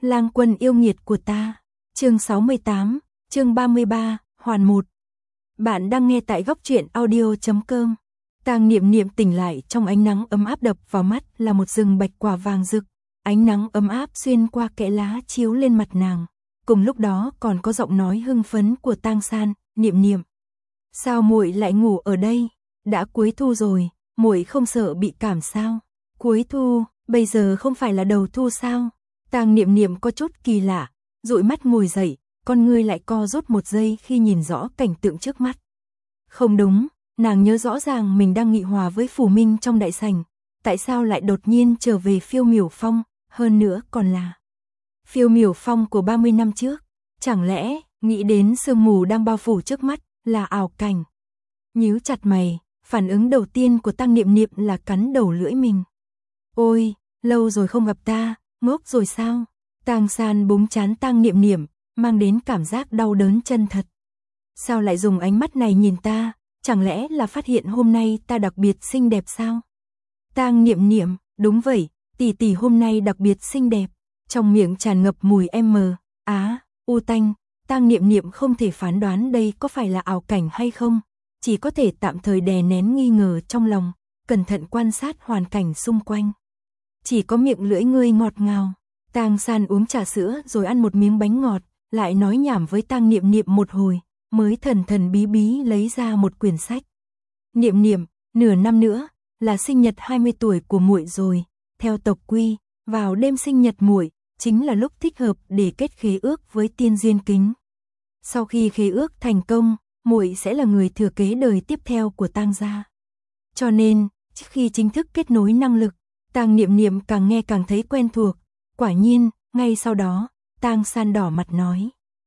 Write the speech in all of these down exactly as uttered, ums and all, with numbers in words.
Lang quân yêu nghiệt của ta. Chương sáu mươi tám, chương ba mươi ba, hoàn một. Bạn đang nghe tại góc truyện audio chấm com. Tang Niệm Niệm tỉnh lại trong ánh nắng ấm áp, đập vào mắt là một rừng bạch quả vàng rực, ánh nắng ấm áp xuyên qua kẽ lá chiếu lên mặt nàng. Cùng lúc đó còn có giọng nói hưng phấn của Tang San, "Niệm Niệm, sao muội lại ngủ ở đây? Đã cuối thu rồi, muội không sợ bị cảm sao?" Cuối thu, bây giờ không phải là đầu thu sao? Tang Niệm Niệm có chút kỳ lạ, dụi mắt ngồi dậy, con ngươi lại co rút một giây khi nhìn rõ cảnh tượng trước mắt. Không đúng, nàng nhớ rõ ràng mình đang nghị hòa với Phù Minh trong đại sảnh, tại sao lại đột nhiên trở về Phiêu Miểu Phong, hơn nữa còn là Phiêu Miểu Phong của ba mươi năm trước, chẳng lẽ nghĩ đến sương mù đang bao phủ trước mắt là ảo cảnh. Nhíu chặt mày, phản ứng đầu tiên của Tang Niệm Niệm là cắn đầu lưỡi mình. Ôi, lâu rồi không gặp ta, ngốc rồi sao? Tang San búng trán Tang Niệm Niệm, mang đến cảm giác đau đớn chân thật. Sao lại dùng ánh mắt này nhìn ta, chẳng lẽ là phát hiện hôm nay ta đặc biệt xinh đẹp sao? Tang Niệm Niệm, đúng vậy, tỷ tỷ hôm nay đặc biệt xinh đẹp, trong miệng tràn ngập mùi M, á, u tanh. Tang Niệm Niệm không thể phán đoán đây có phải là ảo cảnh hay không, chỉ có thể tạm thời đè nén nghi ngờ trong lòng, cẩn thận quan sát hoàn cảnh xung quanh. Chỉ có miệng lưỡi ngươi ngọt ngào. Tang San uống trà sữa rồi ăn một miếng bánh ngọt, lại nói nhảm với Tang Niệm Niệm một hồi, mới thần thần bí bí lấy ra một quyển sách. Niệm Niệm, nửa năm nữa là sinh nhật hai mươi tuổi của muội rồi, theo tộc quy, vào đêm sinh nhật muội chính là lúc thích hợp để kết khế ước với Tiên Duyên Kính. Sau khi khế ước thành công, muội sẽ là người thừa kế đời tiếp theo của Tang gia. Cho nên, trước khi chính thức kết nối năng lực, Tang Niệm Niệm càng nghe càng thấy quen thuộc. Quả nhiên, ngay sau đó, Tang San đỏ mặt nói: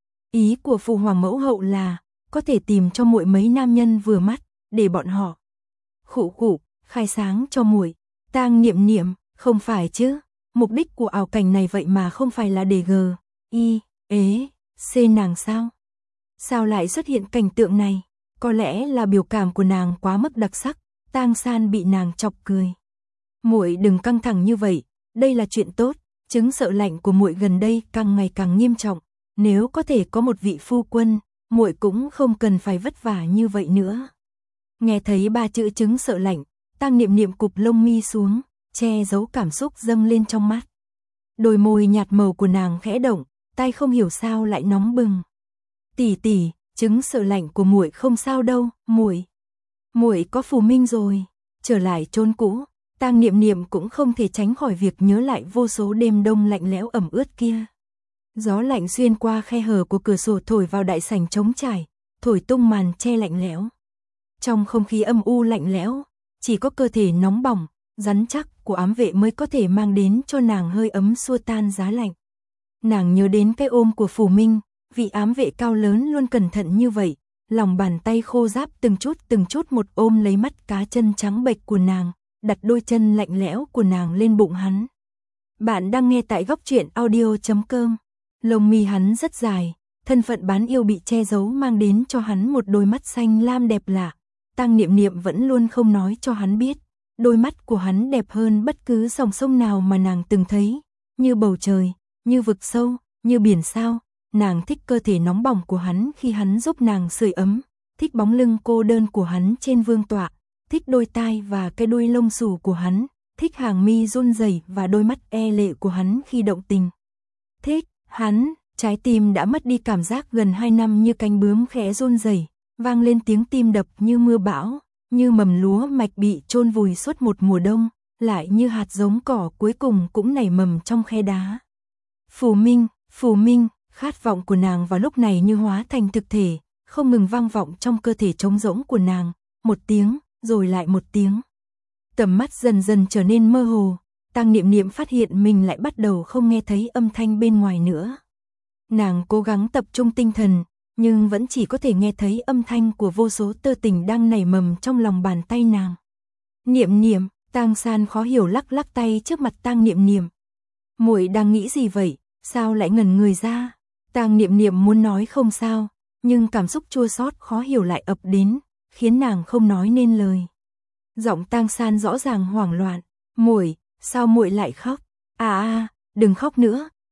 "Ý của Phụ Hoàng mẫu hậu là có thể tìm cho muội mấy nam nhân vừa mắt, để bọn họ khụ khụ khai sáng cho muội." Tang Niệm Niệm, không phải chứ? Mục đích của ảo cảnh này vậy mà không phải là để g, i, ế, c nàng sao? Sao lại xuất hiện cảnh tượng này? Có lẽ là biểu cảm của nàng quá mức đặc sắc. Tang San bị nàng chọc cười. "Muội đừng căng thẳng như vậy, đây là chuyện tốt, chứng sợ lạnh của muội gần đây càng ngày càng nghiêm trọng, nếu có thể có một vị phu quân, muội cũng không cần phải vất vả như vậy nữa." Nghe thấy ba chữ chứng sợ lạnh, Tang Niệm Niệm cụp lông mi xuống, che giấu cảm xúc dâng lên trong mắt. Đôi môi nhạt màu của nàng khẽ động, tay không hiểu sao lại nóng bừng. "Tỷ tỷ, chứng sợ lạnh của muội không sao đâu, muội, muội có Phù Minh rồi." Trở lại chốn cũ, Tang Niệm Niệm cũng không thể tránh khỏi việc nhớ lại vô số đêm đông lạnh lẽo ẩm ướt kia. Gió lạnh xuyên qua khe hở của cửa sổ thổi vào đại sảnh trống trải, thổi tung màn che lạnh lẽo. Trong không khí âm u lạnh lẽo, chỉ có cơ thể nóng bỏng, rắn chắc của ám vệ mới có thể mang đến cho nàng hơi ấm xua tan giá lạnh. Nàng nhớ đến cái ôm của Phù Minh, vị ám vệ cao lớn luôn cẩn thận như vậy, lòng bàn tay khô ráp từng chút từng chút một ôm lấy mắt cá chân trắng bệch của nàng, đặt đôi chân lạnh lẽo của nàng lên bụng hắn. Bạn đang nghe tại góc truyện audio chấm com. Lông mi hắn rất dài, thân phận bán yêu bị che giấu mang đến cho hắn một đôi mắt xanh lam đẹp lạ. Tang Niệm Niệm vẫn luôn không nói cho hắn biết, đôi mắt của hắn đẹp hơn bất cứ dòng sông nào mà nàng từng thấy, như bầu trời, như vực sâu, như biển sao. Nàng thích cơ thể nóng bỏng của hắn khi hắn giúp nàng sưởi ấm, thích bóng lưng cô đơn của hắn trên vương tọa, thích đôi tai và cái đuôi lông xù của hắn, thích hàng mi run rẩy và đôi mắt e lệ của hắn khi động tình. Thích hắn, trái tim đã mất đi cảm giác gần hai năm như cánh bướm khẽ run rẩy, vang lên tiếng tim đập như mưa bão, như mầm lúa mạch bị chôn vùi suốt một mùa đông, lại như hạt giống cỏ cuối cùng cũng nảy mầm trong khe đá. Phù Minh, Phù Minh, khát vọng của nàng vào lúc này như hóa thành thực thể, không ngừng vang vọng trong cơ thể trống rỗng của nàng, một tiếng, rồi lại một tiếng. Tầm mắt dần dần trở nên mơ hồ, Tang Niệm Niệm phát hiện mình lại bắt đầu không nghe thấy âm thanh bên ngoài nữa. Nàng cố gắng tập trung tinh thần, nhưng vẫn chỉ có thể nghe thấy âm thanh của vô số tơ tình đang nảy mầm trong lòng bàn tay nàng. "Niệm Niệm." Tang San khó hiểu lắc lắc tay trước mặt Tang Niệm Niệm. "Muội đang nghĩ gì vậy, sao lại ngẩn người ra?" Tang Niệm Niệm muốn nói không sao, nhưng cảm xúc chua xót khó hiểu lại ập đến, khiến nàng không nói nên lời. Giọng Tang San rõ ràng hoảng loạn, "Muội, sao muội lại khóc?" "À à, đừng khóc nữa,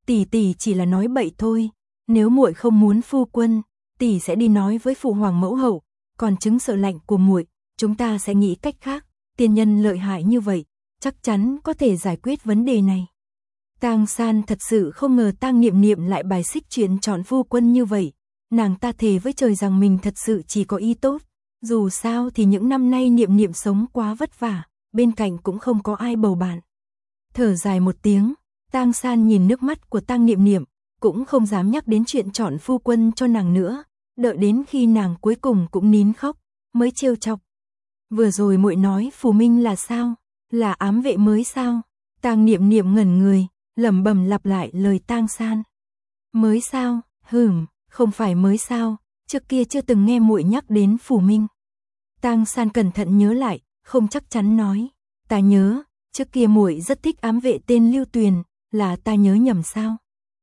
tỷ tỷ chỉ là nói bậy thôi, nếu muội không muốn phu quân, tỷ sẽ đi nói với phụ hoàng mẫu hậu, còn chứng sợ lạnh của muội, chúng ta sẽ nghĩ cách khác, tiên nhân lợi hại như vậy, chắc chắn có thể giải quyết vấn đề này. Tang San thật sự không ngờ Tang Niệm Niệm lại bài xích chuyện chọn phu quân như vậy, nàng ta thề với trời rằng mình thật sự chỉ có ý tốt, dù sao thì những năm nay Niệm Niệm sống quá vất vả, bên cạnh cũng không có ai bầu bạn. Thở dài một tiếng, Tang San nhìn nước mắt của Tang Niệm Niệm, cũng không dám nhắc đến chuyện chọn phu quân cho nàng nữa, đợi đến khi nàng cuối cùng cũng nín khóc, mới trêu chọc. Vừa rồi muội nói Phù Minh là sao? Là ám vệ mới sao? Tang Niệm Niệm ngẩn người, lẩm bẩm lặp lại lời Tang San. Mới sao? Hừm, không phải mới sao, trước kia chưa từng nghe muội nhắc đến Phù Minh. Tang San cẩn thận nhớ lại, không chắc chắn nói, ta nhớ, trước kia muội rất thích ám vệ tên Lưu Tuyền, là ta nhớ nhầm sao?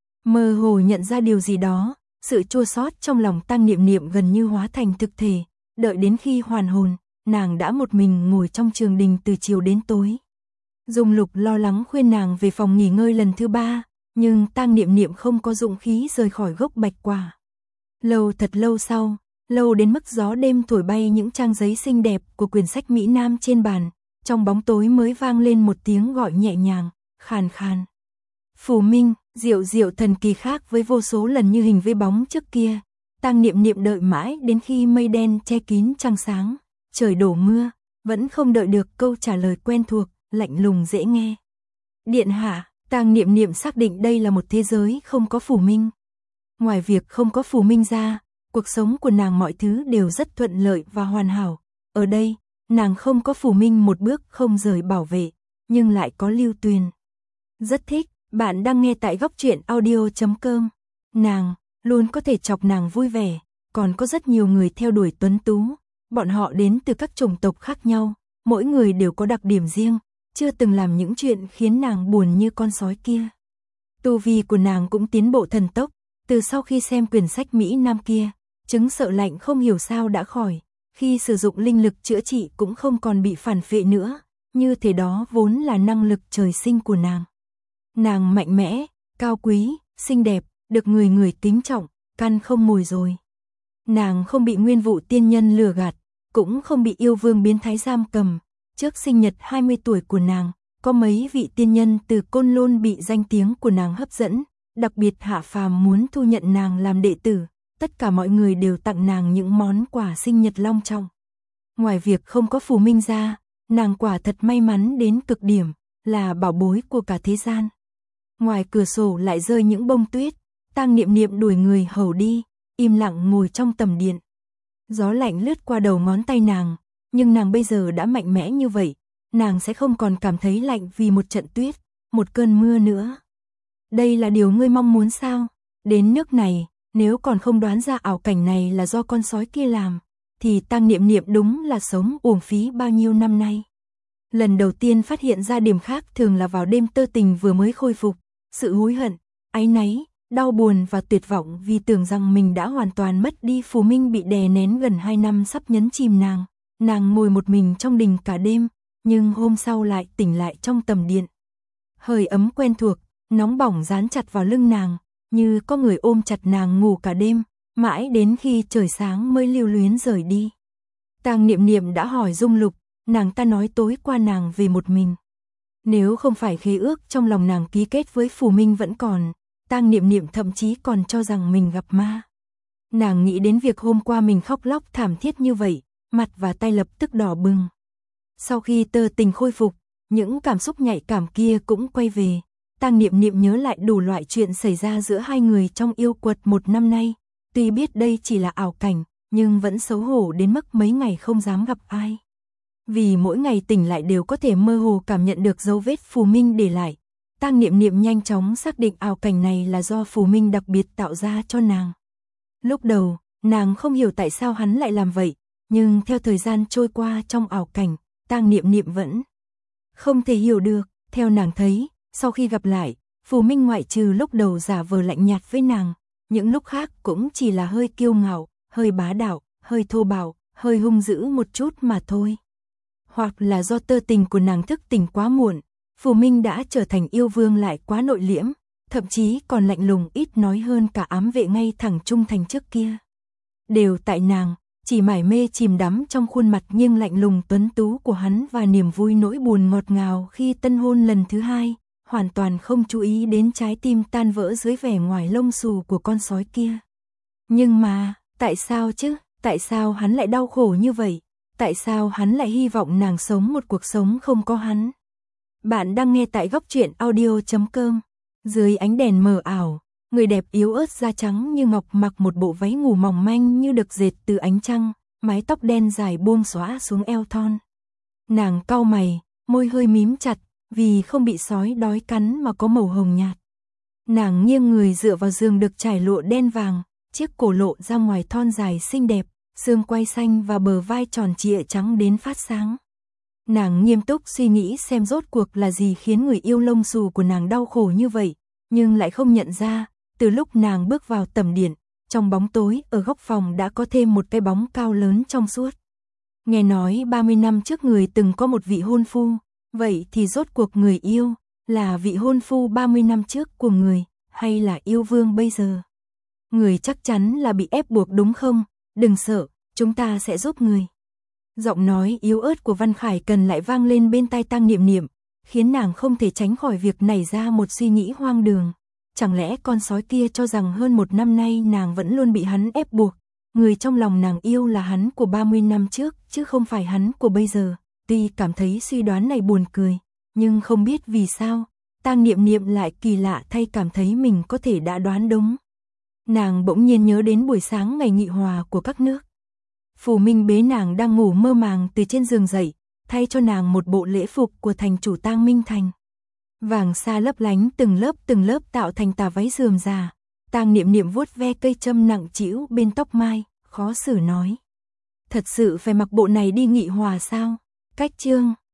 Mơ hồ nhận ra điều gì đó, sự chua xót trong lòng Tang Niệm Niệm gần như hóa thành thực thể, đợi đến khi hoàn hồn, nàng đã một mình ngồi trong trường đình từ chiều đến tối. Dung Lục lo lắng khuyên nàng về phòng nghỉ ngơi lần thứ ba, nhưng Tang Niệm Niệm không có dụng khí rời khỏi gốc bạch quả. Lâu thật lâu sau, lâu đến mức gió đêm thổi bay những trang giấy xinh đẹp của quyển sách Mỹ Nam trên bàn, trong bóng tối mới vang lên một tiếng gọi nhẹ nhàng, khàn khàn. Phù Minh, diệu diệu thần kỳ khác với vô số lần như hình với bóng trước kia. Tang Niệm Niệm đợi mãi đến khi mây đen che kín trăng sáng, trời đổ mưa, vẫn không đợi được câu trả lời quen thuộc, lạnh lùng dễ nghe. Điện hạ, Tang Niệm Niệm xác định đây là một thế giới không có Phù Minh. Ngoài việc không có Phù Minh ra, cuộc sống của nàng mọi thứ đều rất thuận lợi và hoàn hảo. Ở đây, nàng không có Phù Minh một bước không rời bảo vệ, nhưng lại có Lưu Tuyền. Rất thích, bạn đang nghe tại góc truyện audio chấm com. Nàng, luôn có thể chọc nàng vui vẻ, còn có rất nhiều người theo đuổi tuấn tú. Bọn họ đến từ các chủng tộc khác nhau, mỗi người đều có đặc điểm riêng, chưa từng làm những chuyện khiến nàng buồn như con sói kia. Tu vi của nàng cũng tiến bộ thần tốc, từ sau khi xem quyển sách Mỹ Nam kia, chứng sợ lạnh không hiểu sao đã khỏi, khi sử dụng linh lực chữa trị cũng không còn bị phản phệ nữa, như thế đó vốn là năng lực trời sinh của nàng. Nàng mạnh mẽ, cao quý, xinh đẹp, được người người kính trọng, căn không mồi rồi. Nàng không bị Nguyên Vũ tiên nhân lừa gạt, cũng không bị yêu vương biến thái giam cầm. Trước sinh nhật hai mươi tuổi của nàng, có mấy vị tiên nhân từ Côn Lôn bị danh tiếng của nàng hấp dẫn, đặc biệt hạ phàm muốn thu nhận nàng làm đệ tử, tất cả mọi người đều tặng nàng những món quà sinh nhật long trọng. Ngoài việc không có Phù Minh ra, nàng quả thật may mắn đến cực điểm, là bảo bối của cả thế gian. Ngoài cửa sổ lại rơi những bông tuyết, Tang Niệm Niệm đuổi người hầu đi, im lặng ngồi trong tầm điện. Gió lạnh lướt qua đầu ngón tay nàng, nhưng nàng bây giờ đã mạnh mẽ như vậy, nàng sẽ không còn cảm thấy lạnh vì một trận tuyết, một cơn mưa nữa. Đây là điều ngươi mong muốn sao? Đến nước này, nếu còn không đoán ra ảo cảnh này là do con sói kia làm, thì Tang Niệm Niệm đúng là sống uổng phí bao nhiêu năm nay. Lần đầu tiên phát hiện ra điểm khác thường là vào đêm tơ tình vừa mới khôi phục, sự hối hận, áy náy, đau buồn và tuyệt vọng vì tưởng rằng mình đã hoàn toàn mất đi Phù Minh bị đè nén gần hai năm sắp nhấn chìm nàng. Nàng ngồi một mình trong đình cả đêm, nhưng hôm sau lại tỉnh lại trong tầm điện. Hơi ấm quen thuộc, nóng bỏng dán chặt vào lưng nàng, như có người ôm chặt nàng ngủ cả đêm, mãi đến khi trời sáng mới lưu luyến rời đi. Tang Niệm Niệm đã hỏi Dung Lục, nàng ta nói tối qua nàng về một mình. Nếu không phải khế ước trong lòng nàng ký kết với Phù Minh vẫn còn, Tang Niệm Niệm thậm chí còn cho rằng mình gặp ma. Nàng nghĩ đến việc hôm qua mình khóc lóc thảm thiết như vậy, mặt và tay lập tức đỏ bừng. Sau khi tơ tình khôi phục, những cảm xúc nhạy cảm kia cũng quay về. Tang Niệm Niệm nhớ lại đủ loại chuyện xảy ra giữa hai người trong yêu quật một năm nay. Tuy biết đây chỉ là ảo cảnh, nhưng vẫn xấu hổ đến mức mấy ngày không dám gặp ai. Vì mỗi ngày tỉnh lại đều có thể mơ hồ cảm nhận được dấu vết Phù Minh để lại. Tang Niệm Niệm nhanh chóng xác định ảo cảnh này là do Phù Minh đặc biệt tạo ra cho nàng. Lúc đầu, nàng không hiểu tại sao hắn lại làm vậy, nhưng theo thời gian trôi qua trong ảo cảnh, Tang Niệm Niệm vẫn không thể hiểu được. Theo nàng thấy, sau khi gặp lại, Phù Minh ngoại trừ lúc đầu giả vờ lạnh nhạt với nàng, những lúc khác cũng chỉ là hơi kiêu ngạo, hơi bá đạo, hơi thô bạo, hơi hung dữ một chút mà thôi. Hoặc là do tơ tình của nàng thức tỉnh quá muộn, Phù Minh đã trở thành yêu vương lại quá nội liễm, thậm chí còn lạnh lùng ít nói hơn cả ám vệ ngay thẳng trung thành trước kia. Đều tại nàng, chỉ mải mê chìm đắm trong khuôn mặt nhưng lạnh lùng tuấn tú của hắn và niềm vui nỗi buồn ngọt ngào khi tân hôn lần thứ hai, hoàn toàn không chú ý đến trái tim tan vỡ dưới vẻ ngoài lông xù của con sói kia. Nhưng mà, tại sao chứ, tại sao hắn lại đau khổ như vậy, tại sao hắn lại hy vọng nàng sống một cuộc sống không có hắn. Bạn đang nghe tại góc truyện audio chấm com. Dưới ánh đèn mờ ảo, người đẹp yếu ớt da trắng như ngọc mặc một bộ váy ngủ mỏng manh như được dệt từ ánh trăng, mái tóc đen dài buông xõa xuống eo thon. Nàng cau mày, môi hơi mím chặt, vì không bị sói đói cắn mà có màu hồng nhạt. Nàng nghiêng người dựa vào giường được trải lụa đen vàng, chiếc cổ lộ ra ngoài thon dài xinh đẹp, xương quai xanh và bờ vai tròn trịa trắng đến phát sáng. Nàng nghiêm túc suy nghĩ xem rốt cuộc là gì khiến người yêu lông xù của nàng đau khổ như vậy, nhưng lại không nhận ra, từ lúc nàng bước vào tầm điện, trong bóng tối ở góc phòng đã có thêm một cái bóng cao lớn trong suốt. Nghe nói ba mươi năm trước người từng có một vị hôn phu, vậy thì rốt cuộc người yêu, là vị hôn phu ba mươi năm trước của người, hay là yêu vương bây giờ? Người chắc chắn là bị ép buộc đúng không? Đừng sợ, chúng ta sẽ giúp người. Giọng nói yếu ớt của Văn Khải Cần lại vang lên bên tai Tang Niệm Niệm, khiến nàng không thể tránh khỏi việc nảy ra một suy nghĩ hoang đường. Chẳng lẽ con sói kia cho rằng hơn một năm nay nàng vẫn luôn bị hắn ép buộc, người trong lòng nàng yêu là hắn của ba mươi năm trước, chứ không phải hắn của bây giờ. Tuy cảm thấy suy đoán này buồn cười, nhưng không biết vì sao, Tang Niệm Niệm lại kỳ lạ thay cảm thấy mình có thể đã đoán đúng. Nàng bỗng nhiên nhớ đến buổi sáng ngày nghị hòa của các nước. Phù Minh bế nàng đang ngủ mơ màng từ trên giường dậy, thay cho nàng một bộ lễ phục của thành chủ Tang Minh Thành. Vàng sa lấp lánh từng lớp từng lớp tạo thành tà váy rườm rà. Tang Niệm Niệm vuốt ve cây châm nặng trĩu bên tóc mai, khó xử nói: thật sự phải mặc bộ này đi nghị hòa sao? Cách chương